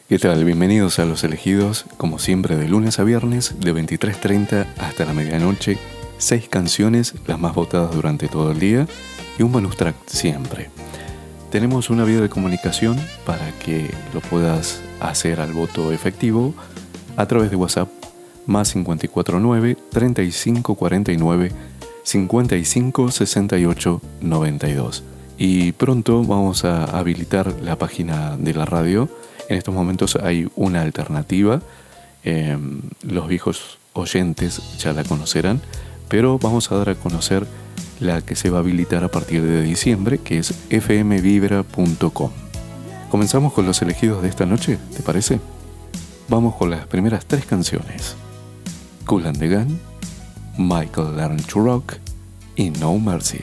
¿Qué tal? Bienvenidos a Los Elegidos, como siempre de lunes a viernes, de 23:30 hasta la medianoche, 6 canciones, las más votadas durante todo el día, y un bonus track siempre. Tenemos una vía de comunicación para que lo puedas hacer al voto efectivo a través de WhatsApp, más 549 3549 55 68 92. Y pronto vamos a habilitar la página de la radio. En estos momentos hay una alternativa, los viejos oyentes ya la conocerán, pero vamos a dar a conocer la que se va a habilitar a partir de diciembre, que es fmvibra.com. Comenzamos con los elegidos de esta noche, ¿te parece? Vamos con las primeras 3 canciones: Kool and the Gang, Michael Learns to Rock y No Mercy.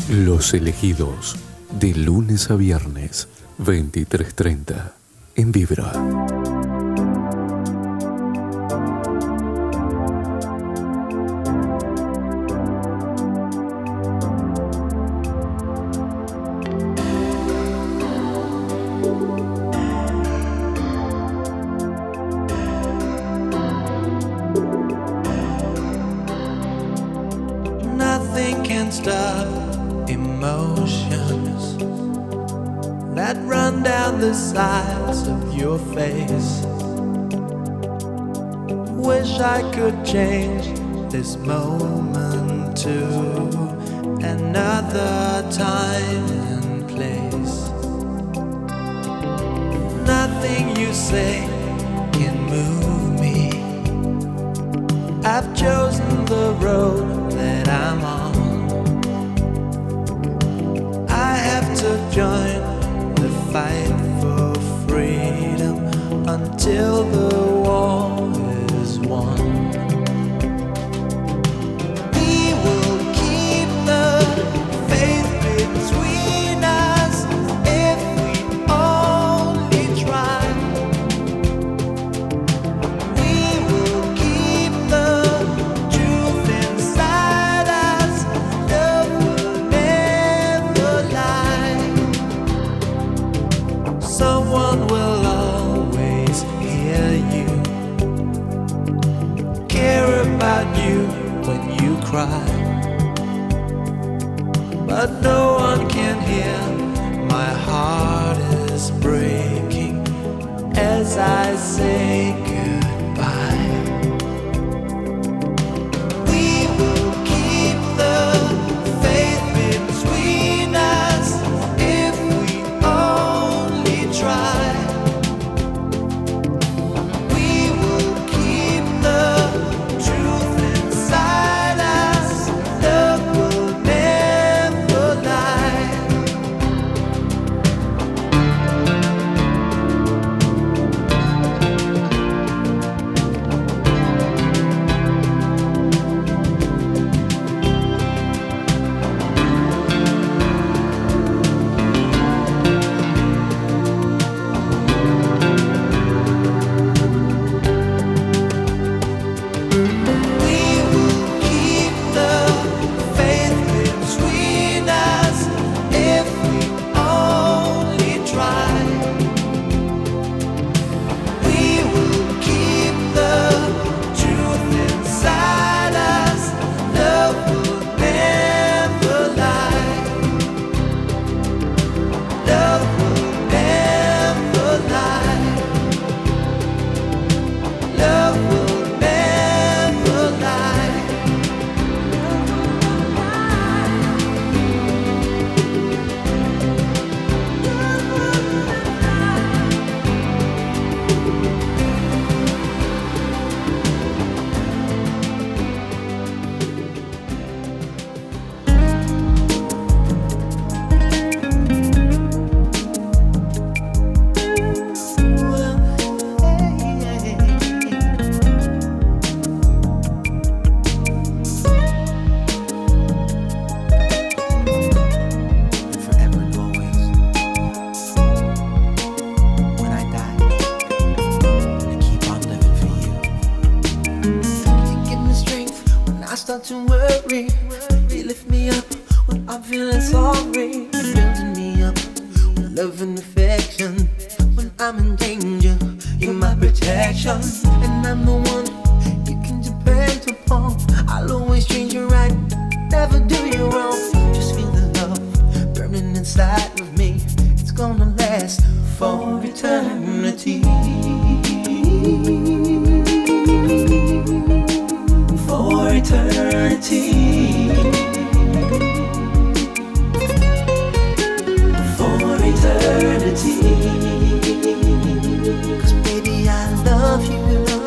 Los elegidos, de lunes a viernes, 23:30, en Vibra. Nothing can stop emotions that run down the sides of your face. Wish I could change this moment to another time and place. Nothing you say can move me. I've chosen the road that I'm on. I have to join the fight for freedom until the war is won. We will keep the faith between us if we only try. We will keep the truth inside us. Love will never lie. Someone will always hear you, care about you when you cry. But no one can hear my heart is breaking as I say goodbye. We will keep the faith between us if we only try. We will keep the truth inside us. Love will never lie. We will keep the faith between us if we only try. We will keep the truth inside us. Love will never lie. Love will never lie. Love will never lie. Forever and always, when I die, I'm gonna keep on living for you. You give me strength when I start to worry. You lift me up when I'm feeling sorry. You're building me up with love and affection. When I'm in danger, you're my protection. And I'm the one you can depend upon. I'll always treat you right, never do you wrong. Just feel the love burning inside of me. It's gonna last for eternity. For eternity. For eternity. 'Cause baby, I love you.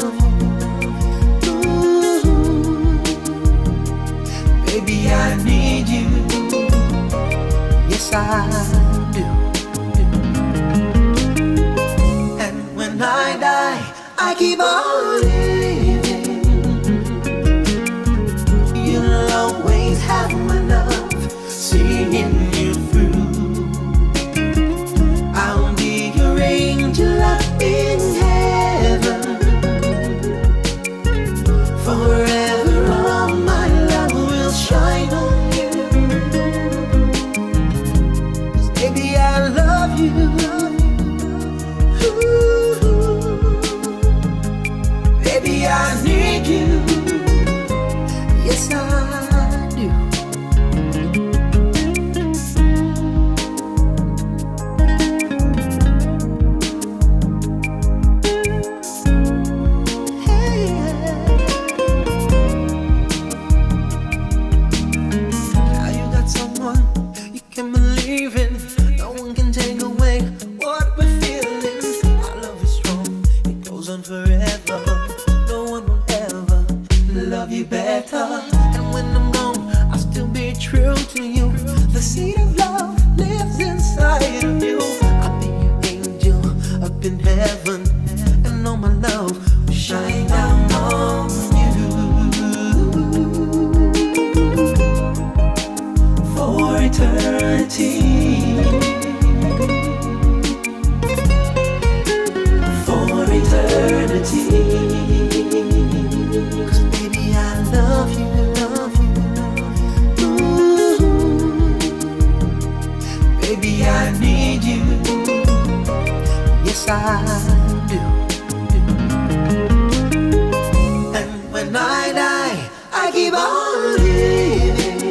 Ooh. Baby, I need you. Yes, I do. And when I die, I keep on living. You'll always have my love. Singing to you. The seed of love lives inside of you. I'll be your angel up in heaven, and all my love will shine down on you for eternity. For eternity. 'Cause baby, I love you. Baby, I need you. Yes, I do. And when I die, I keep on living.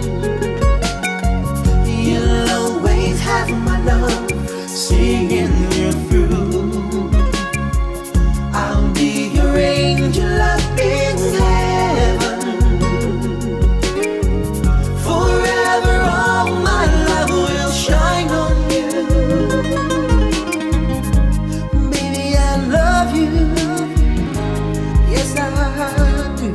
You'll always have my love singing you through. I'll be your angel up in heaven. Forever all my love will shine on you. Baby, I love you. Yes, I do.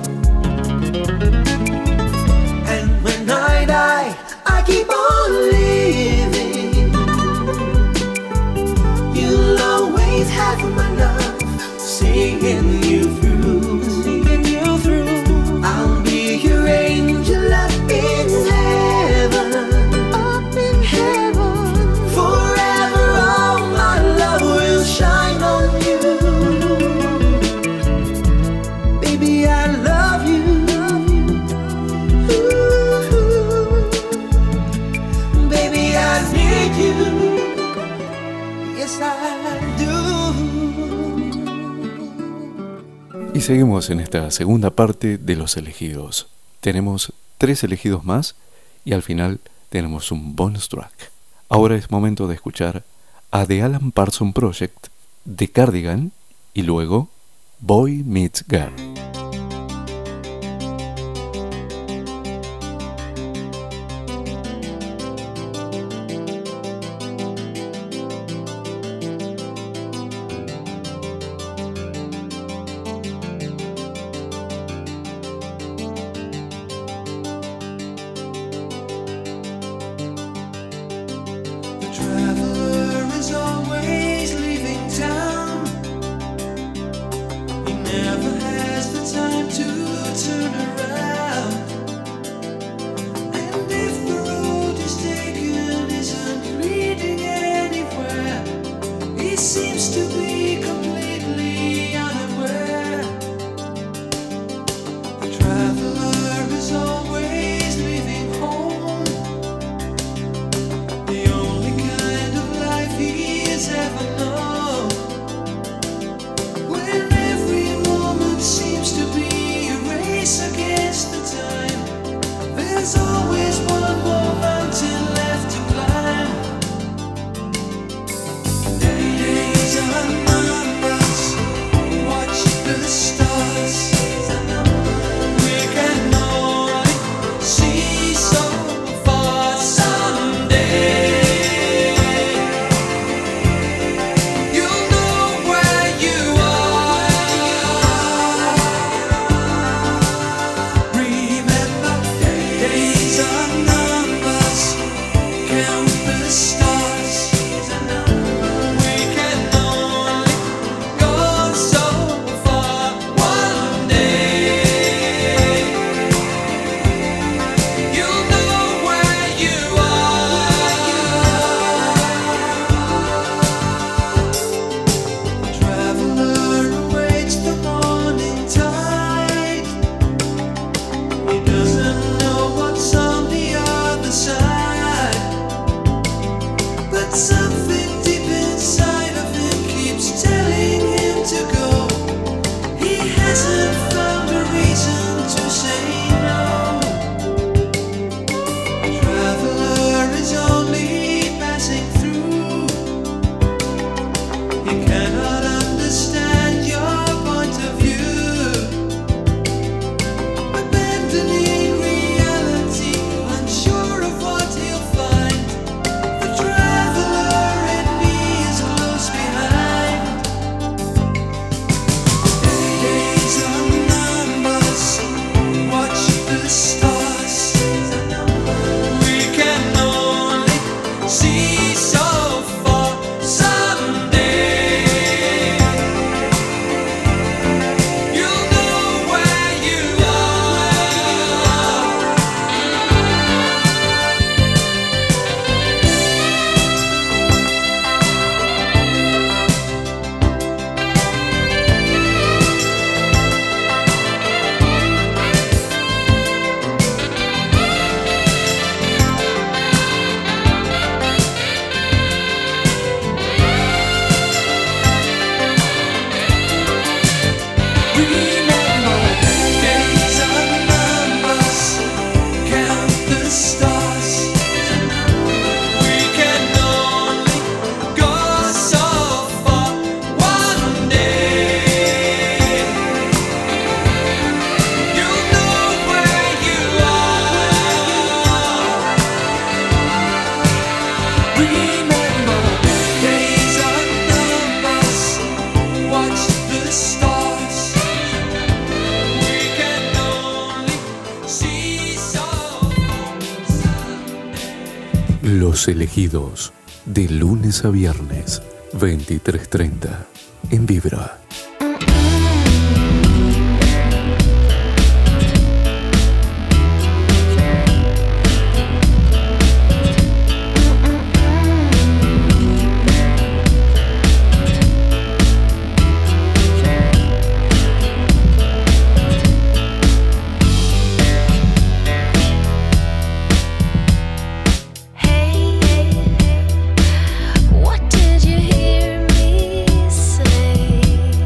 And when I die, I keep on living. You'll always have my love singing you through. Singing you through. I'll be your angel up in heaven. Up in heaven. Forever all my love will shine on you. Baby, I love you. Ooh. Baby, I need you. Yes, I do. Y seguimos en esta segunda parte de los elegidos. Tenemos 3 elegidos más y al final tenemos un bonus track. Ahora es momento de escuchar a The Alan Parsons Project, The Cardigan y luego Boy Meets Girl. Traveler is always leaving town. He never has the time. Los elegidos, de lunes a viernes, 23:30, en Vibra. What did you hear me say?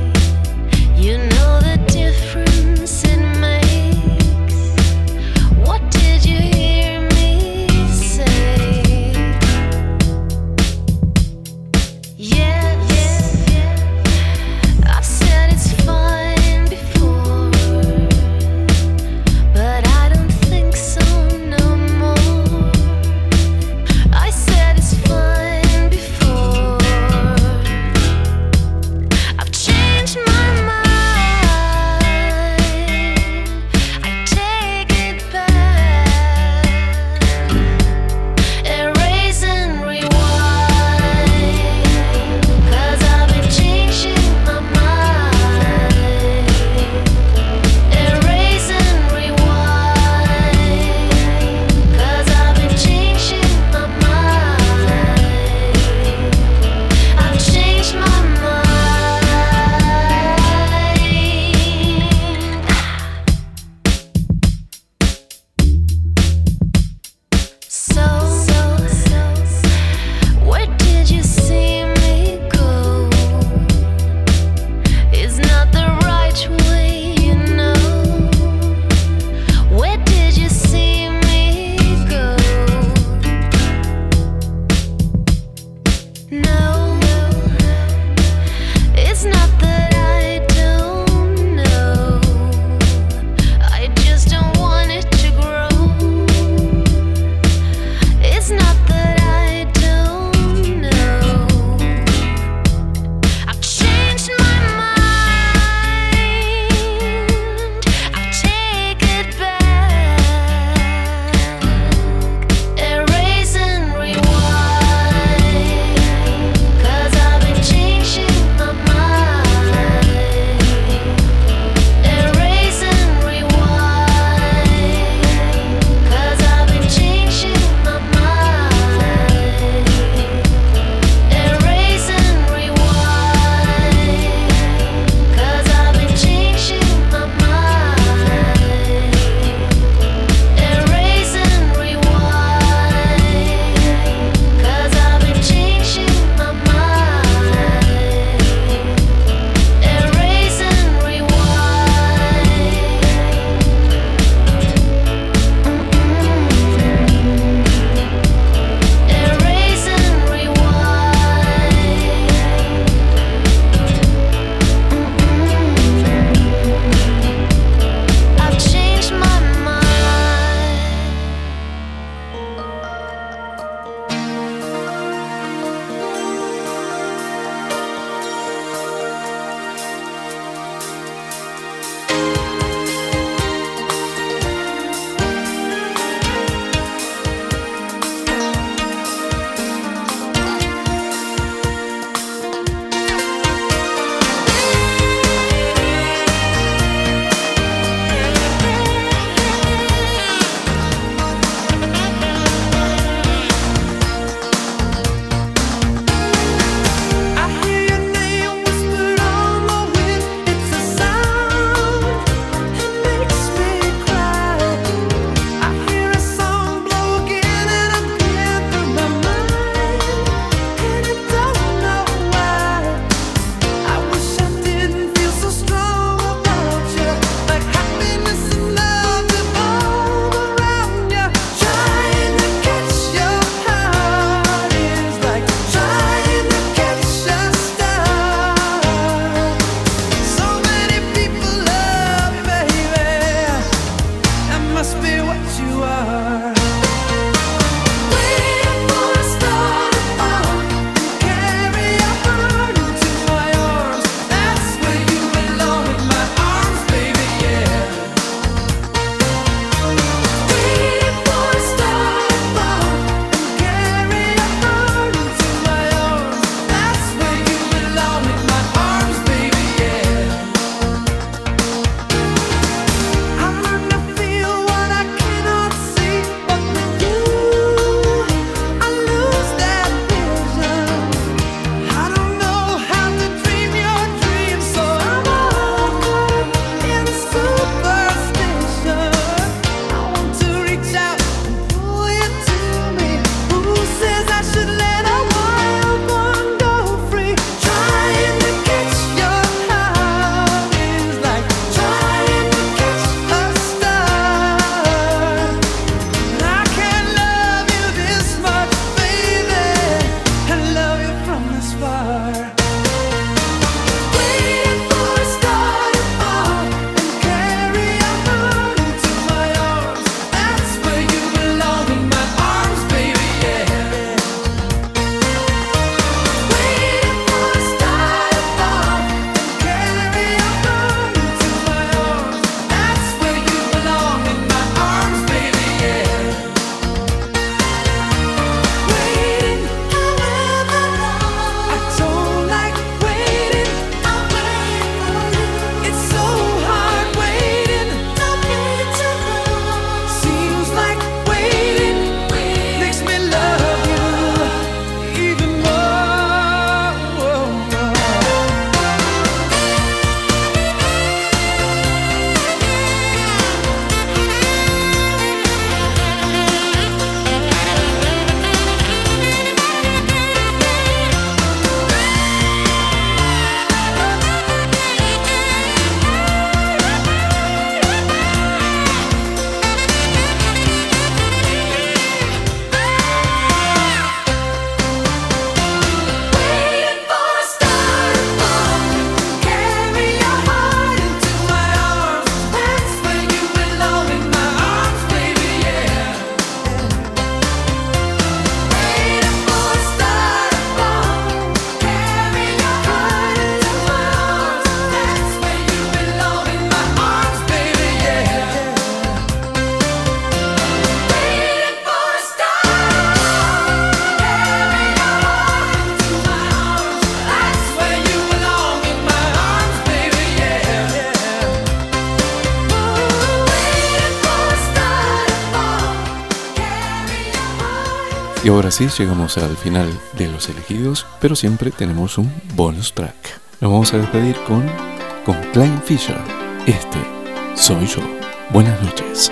Y ahora sí, llegamos al final de los elegidos, pero siempre tenemos un bonus track. Nos vamos a despedir con Klein Fisher. Este soy yo. Buenas noches.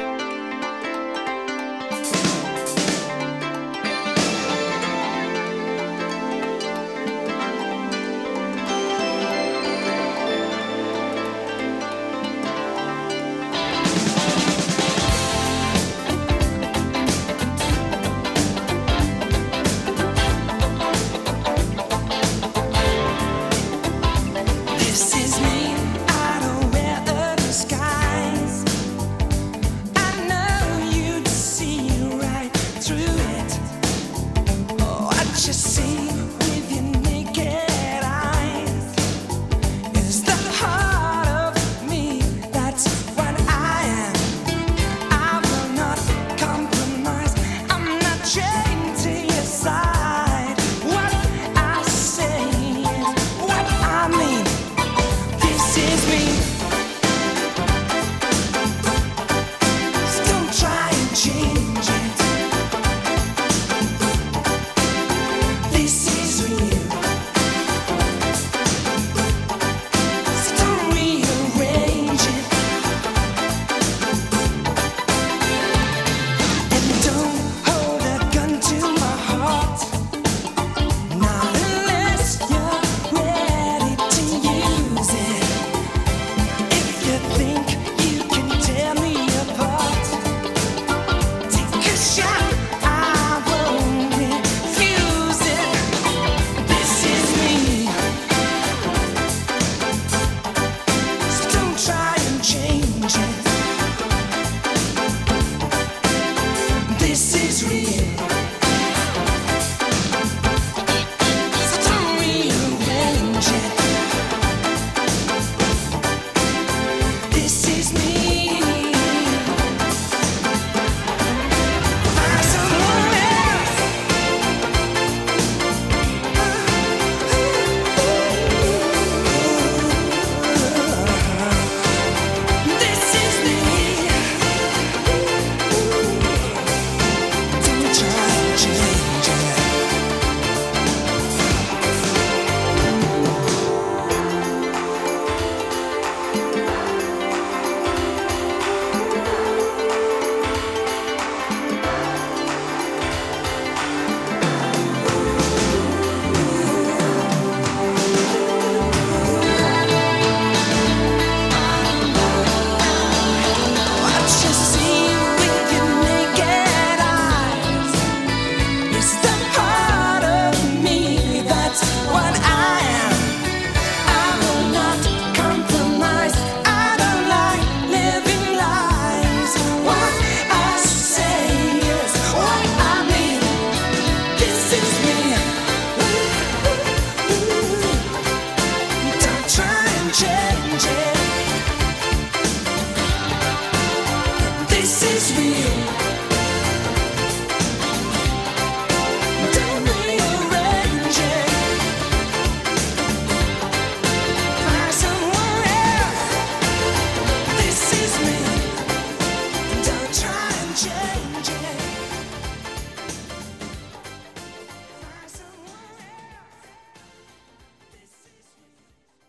This is real.